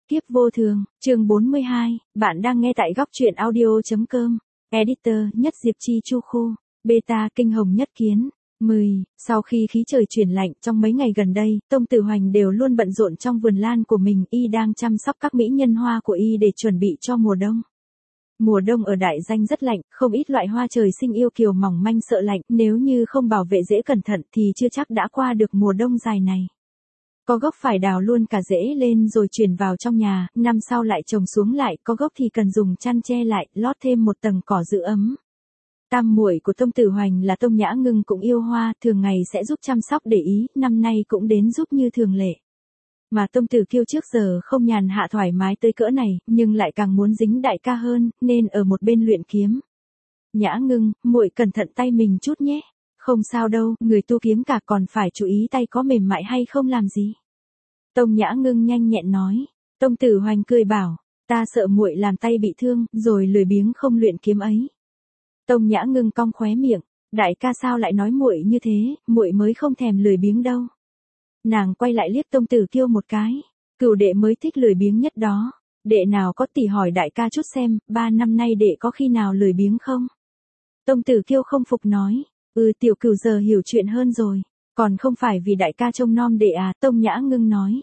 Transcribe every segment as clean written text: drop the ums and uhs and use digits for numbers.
Kiếp vô thường, chương 42, bạn đang nghe tại góc truyện audio.com. Editor, Nhất Diệp Chi Chu Khu, Beta, Kinh Hồng Nhất Kiến. 10. Sau khi khí trời chuyển lạnh, trong mấy ngày gần đây, Tông Tử Hoành đều luôn bận rộn trong vườn lan của mình, y đang chăm sóc các mỹ nhân hoa của y để chuẩn bị cho mùa đông. Mùa đông ở Đại Danh rất lạnh, không ít loại hoa trời sinh yêu kiều mỏng manh sợ lạnh, nếu như không bảo vệ rễ cẩn thận thì chưa chắc đã qua được mùa đông dài này. Có gốc phải đào luôn cả rễ lên rồi chuyển vào trong nhà, năm sau lại trồng xuống lại, có gốc thì cần dùng chăn che lại, lót thêm một tầng cỏ giữ ấm. Tam muội của Tông Tử Hoành là Tông Nhã Ngưng cũng yêu hoa, thường ngày sẽ giúp chăm sóc để ý, năm nay cũng đến giúp như thường lệ. Mà Tông Tử Kiêu trước giờ không nhàn hạ thoải mái tới cỡ này, nhưng lại càng muốn dính đại ca hơn, nên ở một bên luyện kiếm. Nhã Ngưng, muội cẩn thận tay mình chút nhé. Không sao đâu, người tu kiếm cả còn phải chú ý tay có mềm mại hay không làm gì. Tông Nhã Ngưng nhanh nhẹn nói. Tông Tử Hoành cười bảo, ta sợ muội làm tay bị thương, rồi lười biếng không luyện kiếm ấy. Tông Nhã Ngưng cong khóe miệng, đại ca sao lại nói muội như thế, muội mới không thèm lười biếng đâu. Nàng quay lại liếc Tông Tử Kiêu một cái, cửu đệ mới thích lười biếng nhất đó. Đệ nào có tỉ hỏi đại ca chút xem, 3 năm nay đệ có khi nào lười biếng không? Tông Tử Kiêu không phục nói. Tiểu cửu giờ hiểu chuyện hơn rồi, còn không phải vì đại ca trông nom đệ à, Tông Nhã Ngưng nói.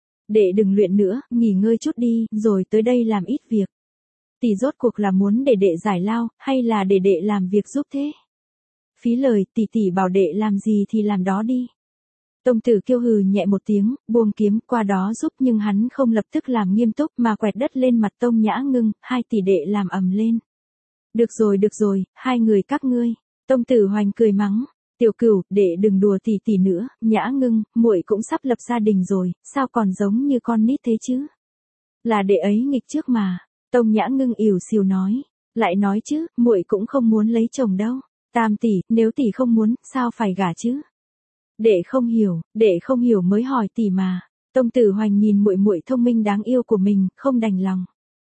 Đệ đừng luyện nữa, nghỉ ngơi chút đi, rồi tới đây làm ít việc. Tỷ rốt cuộc là muốn để đệ giải lao, hay là để đệ làm việc giúp thế? Phí lời, tỷ bảo đệ làm gì thì làm đó đi. Tông Tử Kiêu hừ nhẹ một tiếng, buông kiếm qua đó giúp, nhưng hắn không lập tức làm nghiêm túc mà quẹt đất lên mặt Tông Nhã Ngưng, hai tỷ đệ làm ầm lên. Được rồi, hai người các ngươi. Tông Tử Hoành cười mắng, tiểu cửu, đệ đừng đùa tỷ nữa, Nhã Ngưng, muội cũng sắp lập gia đình rồi, sao còn giống như con nít thế chứ? Là đệ ấy nghịch trước mà. Tông Nhã Ngưng ỉu xìu nói, lại nói chứ, muội cũng không muốn lấy chồng đâu. Tam tỷ, nếu tỷ không muốn, sao phải gả chứ? Đệ không hiểu mới hỏi tỷ mà. Tông Tử Hoành nhìn muội thông minh đáng yêu của mình, không đành lòng.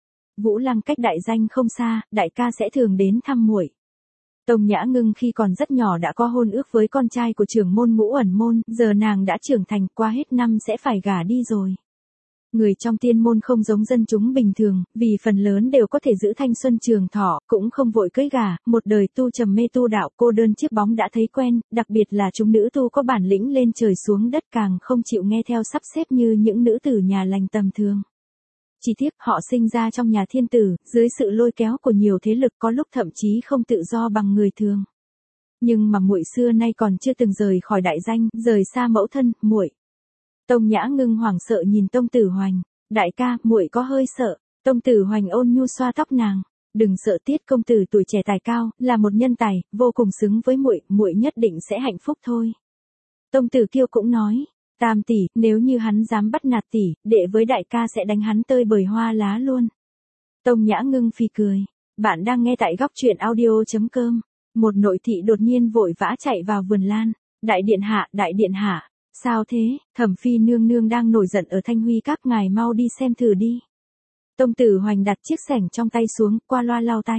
Vũ Lăng cách Đại Danh không xa, đại ca sẽ thường đến thăm muội. Tông Nhã Ngưng khi còn rất nhỏ đã có hôn ước với con trai của trưởng môn Ngũ Ẩn Môn, giờ nàng đã trưởng thành, qua hết năm sẽ phải gả đi rồi. Người trong tiên môn không giống dân chúng bình thường, vì phần lớn đều có thể giữ thanh xuân trường thọ, cũng không vội cưới gả, một đời tu trầm mê tu đạo, cô đơn chiếc bóng đã thấy quen, đặc biệt là chúng nữ tu có bản lĩnh lên trời xuống đất càng không chịu nghe theo sắp xếp như những nữ tử nhà lành tầm thường. Chỉ tiếc họ sinh ra trong nhà thiên tử, dưới sự lôi kéo của nhiều thế lực, có lúc thậm chí không tự do bằng người thường. Nhưng mà muội xưa nay còn chưa từng rời khỏi Đại Danh, rời xa mẫu thân, muội. Tông Nhã Ngưng hoảng sợ nhìn Tông Tử Hoành, đại ca, muội có hơi sợ. Tông Tử Hoành ôn nhu xoa tóc nàng, đừng sợ, Tiết công tử tuổi trẻ tài cao, là một nhân tài, vô cùng xứng với muội, muội nhất định sẽ hạnh phúc thôi. Tông Tử Kiêu cũng nói, Tam tỷ, nếu như hắn dám bắt nạt tỷ, đệ với đại ca sẽ đánh hắn tơi bời hoa lá luôn. Tông Nhã Ngưng phì cười, bạn đang nghe tại góc truyện audio.com. Một nội thị đột nhiên vội vã chạy vào vườn lan. Đại điện hạ, sao thế? Thẩm phi nương nương đang nổi giận ở Thanh Huy các, ngài mau đi xem thử đi. Tông Tử Hoành đặt chiếc xẻng trong tay xuống, qua loa lau tay.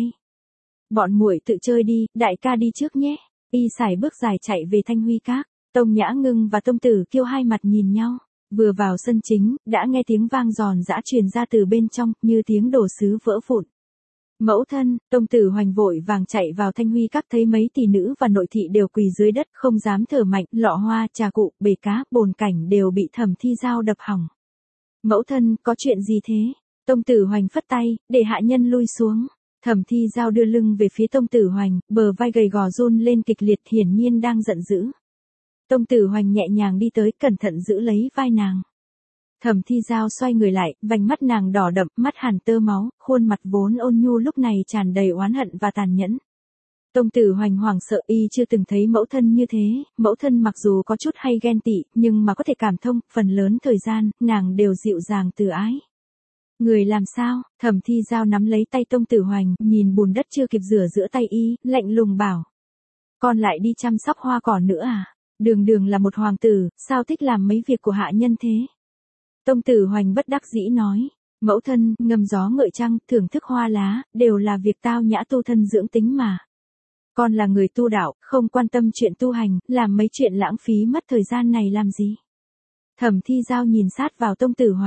Bọn muội tự chơi đi, đại ca đi trước nhé. Y sải bước dài chạy về Thanh Huy các. Tông Nhã Ngưng và Tông Tử Kiêu hai mặt nhìn nhau, vừa vào sân chính, đã nghe tiếng vang giòn giã truyền ra từ bên trong, như tiếng đồ sứ vỡ vụn. Mẫu thân, Tông Tử Hoành vội vàng chạy vào Thanh Huy các, thấy mấy tỷ nữ và nội thị đều quỳ dưới đất, không dám thở mạnh, lọ hoa, trà cụ, bể cá, bồn cảnh đều bị Thẩm Thi Giao đập hỏng. Mẫu thân, có chuyện gì thế? Tông Tử Hoành phất tay, để hạ nhân lui xuống. Thẩm Thi Giao đưa lưng về phía Tông Tử Hoành, bờ vai gầy gò run lên kịch liệt, hiển nhiên đang giận dữ. Tông Tử Hoành nhẹ nhàng đi tới, cẩn thận giữ lấy vai nàng. Thẩm Thi Giao xoay người lại, vành mắt nàng đỏ đậm, mắt hàn tơ máu, khuôn mặt vốn ôn nhu lúc này tràn đầy oán hận và tàn nhẫn. Tông Tử Hoành hoảng sợ, y chưa từng thấy mẫu thân như thế, mẫu thân mặc dù có chút hay ghen tị, nhưng mà có thể cảm thông, phần lớn thời gian, nàng đều dịu dàng từ ái. Người làm sao? Thẩm Thi Giao nắm lấy tay Tông Tử Hoành, nhìn bùn đất chưa kịp rửa giữa tay y, lạnh lùng bảo. Con lại đi chăm sóc hoa cỏ nữa à? Đường là một hoàng tử, sao thích làm mấy việc của hạ nhân thế? Tông Tử Hoành bất đắc dĩ nói, mẫu thân, ngâm gió ngợi trăng, thưởng thức hoa lá, đều là việc tao nhã tu thân dưỡng tính mà. Con là người tu đạo, không quan tâm chuyện tu hành, làm mấy chuyện lãng phí mất thời gian này làm gì? Thẩm Thi Giao nhìn sát vào Tông Tử Hoành,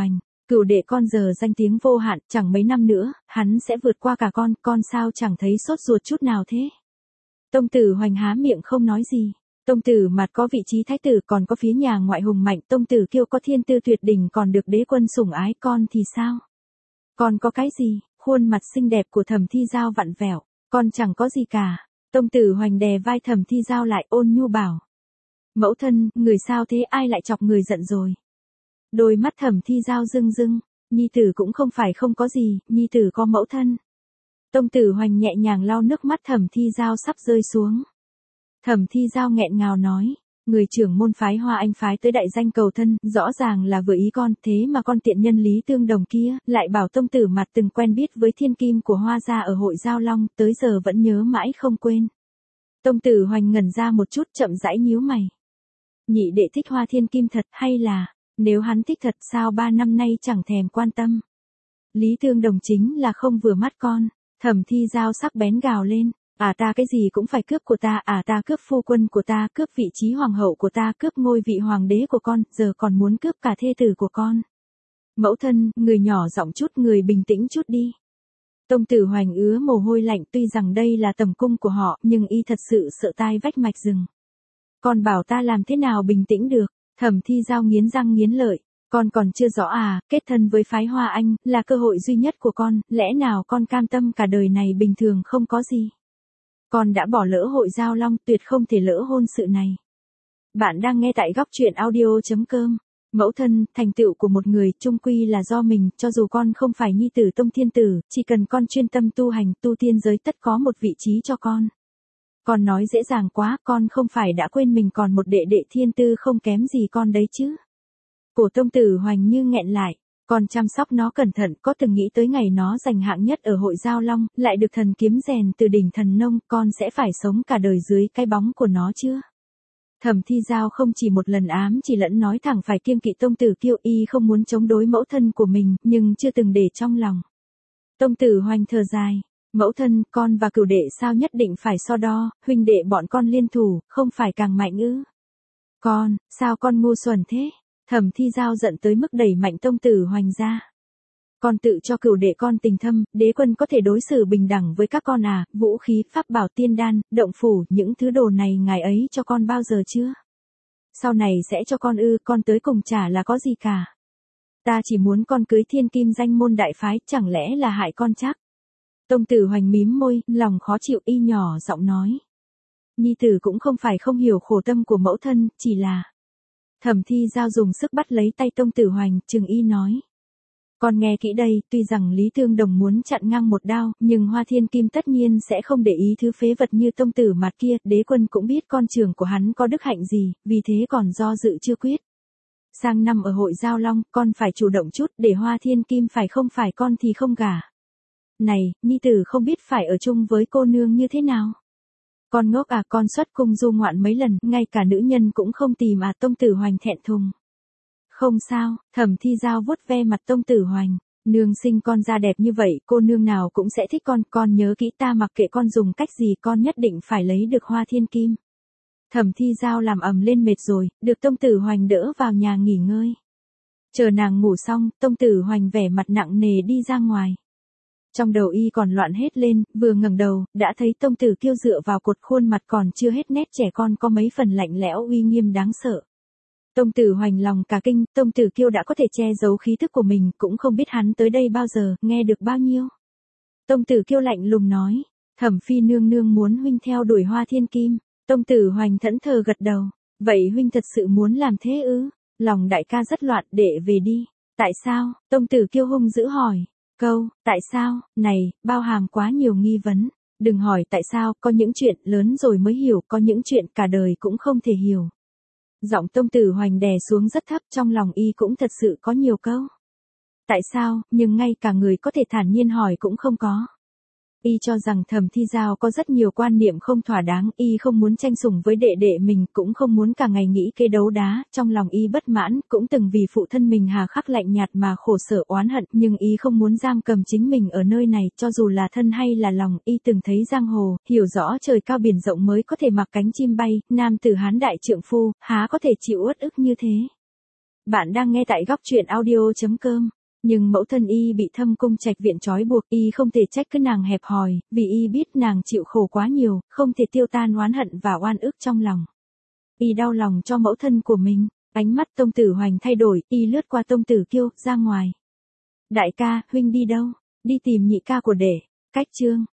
Cửu đệ con giờ danh tiếng vô hạn, chẳng mấy năm nữa, hắn sẽ vượt qua cả con sao chẳng thấy sốt ruột chút nào thế. Tông Tử Hoành há miệng không nói gì. Tông Tử Mạt có vị trí thái tử, còn có phía nhà ngoại hùng mạnh, Tông Tử Kiêu có thiên tư tuyệt đỉnh, còn được đế quân sủng ái, con thì sao? Con có cái gì? Khuôn mặt xinh đẹp của Thẩm Thi Giao vặn vẹo, con chẳng có gì cả. Tông Tử Hoành đè vai Thẩm Thi Giao lại, ôn nhu bảo. Mẫu thân, người sao thế, ai lại chọc người giận rồi? Đôi mắt Thẩm Thi Giao rưng rưng, nhi tử cũng không phải không có gì, nhi tử có mẫu thân. Tông Tử Hoành nhẹ nhàng lau nước mắt Thẩm Thi Giao sắp rơi xuống. Thẩm Thi Giao nghẹn ngào nói, người trưởng môn phái Hoa Anh phái tới đại danh cầu thân, rõ ràng là vừa ý con, thế mà con tiện nhân Lý Tương Đồng kia, lại bảo Tông Tử Mạt từng quen biết với thiên kim của Hoa gia ở hội Giao Long, tới giờ vẫn nhớ mãi không quên. Tông Tử Hoành ngẩn ra một chút, chậm rãi nhíu mày. Nhị đệ thích Hoa thiên kim thật, hay là, nếu hắn thích thật sao 3 năm nay chẳng thèm quan tâm. Lý Tương Đồng chính là không vừa mắt con. Thẩm Thi Giao sắc bén gào lên, ta cái gì cũng phải cướp của ta, ta cướp phu quân của ta, cướp vị trí hoàng hậu của ta, cướp ngôi vị hoàng đế của con, giờ còn muốn cướp cả thê tử của con. Mẫu thân, người nhỏ giọng chút, người bình tĩnh chút đi. Tông Tử Hoành ứa mồ hôi lạnh, tuy rằng đây là tầm cung của họ, nhưng y thật sự sợ tai vách mạch rừng. Con bảo ta làm thế nào bình tĩnh được? Thẩm Thi Giao nghiến răng nghiến lợi. Con còn chưa rõ kết thân với phái Hoa Anh, là cơ hội duy nhất của con, lẽ nào con cam tâm cả đời này bình thường không có gì. Con đã bỏ lỡ hội Giao Long, tuyệt không thể lỡ hôn sự này. Bạn đang nghe tại góc truyện audio.com. Mẫu thân, thành tựu của một người, chung quy là do mình, cho dù con không phải nhi tử Tông Thiên Tử, chỉ cần con chuyên tâm tu hành, tu tiên giới tất có một vị trí cho con. Con nói dễ dàng quá, con không phải đã quên mình còn một đệ đệ thiên tư không kém gì con đấy chứ. Cổ Tông Tử Hoành như nghẹn lại, con chăm sóc nó cẩn thận, có từng nghĩ tới ngày nó giành hạng nhất ở hội Giao Long, lại được thần kiếm rèn từ đỉnh thần nông, con sẽ phải sống cả đời dưới cái bóng của nó chưa? Thẩm Thi Giao không chỉ một lần ám chỉ lẫn nói thẳng phải kiêng kỵ Tông Tử Kiêu, y không muốn chống đối mẫu thân của mình, nhưng chưa từng để trong lòng. Tông Tử Hoành thở dài, mẫu thân, con và cửu đệ sao nhất định phải so đo, huynh đệ bọn con liên thủ, không phải càng mạnh ư? Con, sao con ngu xuẩn thế? Thẩm Thi Giao giận tới mức đẩy mạnh Tông Tử Hoành ra. Con tự cho cửu đệ con tình thâm, đế quân có thể đối xử bình đẳng với các con vũ khí, pháp bảo, tiên đan, động phủ, những thứ đồ này ngài ấy cho con bao giờ chưa? Sau này sẽ cho con ư, con tới cùng chả là có gì cả. Ta chỉ muốn con cưới thiên kim danh môn đại phái, chẳng lẽ là hại con chắc? Tông Tử Hoành mím môi, lòng khó chịu, y nhỏ giọng nói. Nhi tử cũng không phải không hiểu khổ tâm của mẫu thân, chỉ là... Thẩm Thi Giao dùng sức bắt lấy tay Tông Tử Hoành, trừng y nói. Con nghe kỹ đây, tuy rằng Lý Tương Đồng muốn chặn ngang một đao, nhưng Hoa Thiên Kim tất nhiên sẽ không để ý thứ phế vật như Tông Tử Mạt kia, đế quân cũng biết con trưởng của hắn có đức hạnh gì, vì thế còn do dự chưa quyết. Sang năm ở hội Giao Long, con phải chủ động chút, để Hoa Thiên Kim phải không phải con thì không gả. Này, nhi tử không biết phải ở chung với cô nương như thế nào. Con ngốc con xuất cung du ngoạn mấy lần, ngay cả nữ nhân cũng không tìm Tông Tử Hoành thẹn thùng. Không sao, Thẩm Thi Giao vuốt ve mặt Tông Tử Hoành, nương sinh con da đẹp như vậy, cô nương nào cũng sẽ thích con nhớ kỹ, ta mặc kệ con dùng cách gì, con nhất định phải lấy được Hoa Thiên Kim. Thẩm Thi Giao làm ầm lên mệt rồi, được Tông Tử Hoành đỡ vào nhà nghỉ ngơi. Chờ nàng ngủ xong, Tông Tử Hoành vẻ mặt nặng nề đi ra ngoài. Trong đầu y còn loạn hết lên, vừa ngẩng đầu, đã thấy Tông Tử Kiêu dựa vào cột, khuôn mặt còn chưa hết nét trẻ con, có mấy phần lạnh lẽo uy nghiêm đáng sợ. Tông Tử Hoành lòng cả kinh, Tông Tử Kiêu đã có thể che giấu khí thức của mình, cũng không biết hắn tới đây bao giờ, nghe được bao nhiêu. Tông Tử Kiêu lạnh lùng nói, Thẩm phi nương nương muốn huynh theo đuổi Hoa Thiên Kim. Tông Tử Hoành thẫn thờ gật đầu, vậy huynh thật sự muốn làm thế ư? Lòng đại ca rất loạn, đệ về đi. Tại sao? Tông Tử Kiêu hung dữ hỏi. Câu, tại sao, này, bao hàm quá nhiều nghi vấn. Đừng hỏi tại sao, có những chuyện lớn rồi mới hiểu, có những chuyện cả đời cũng không thể hiểu. Giọng Tông Tử Hoành đè xuống rất thấp, trong lòng y cũng thật sự có nhiều câu. Tại sao, nhưng ngay cả người có thể thản nhiên hỏi cũng không có. Y cho rằng Thẩm Thi Giao có rất nhiều quan niệm không thỏa đáng, y không muốn tranh sủng với đệ đệ mình, cũng không muốn cả ngày nghĩ kế đấu đá, trong lòng y bất mãn, cũng từng vì phụ thân mình hà khắc lạnh nhạt mà khổ sở oán hận, nhưng y không muốn giam cầm chính mình ở nơi này, cho dù là thân hay là lòng, y từng thấy giang hồ, hiểu rõ trời cao biển rộng mới có thể mặc cánh chim bay, nam tử hán đại trượng phu, há có thể chịu uất ức như thế. Bạn đang nghe tại góc truyện audio.com. Nhưng mẫu thân y bị Thâm Cung Trạch viện trói buộc, y không thể trách cứ nàng hẹp hòi, vì y biết nàng chịu khổ quá nhiều, không thể tiêu tan oán hận và oan ức trong lòng. Y đau lòng cho mẫu thân của mình, ánh mắt Tông Tử Hoành thay đổi, y lướt qua Tông Tử Kiêu, ra ngoài. Đại ca, huynh đi đâu? Đi tìm nhị ca của đệ. Cách chương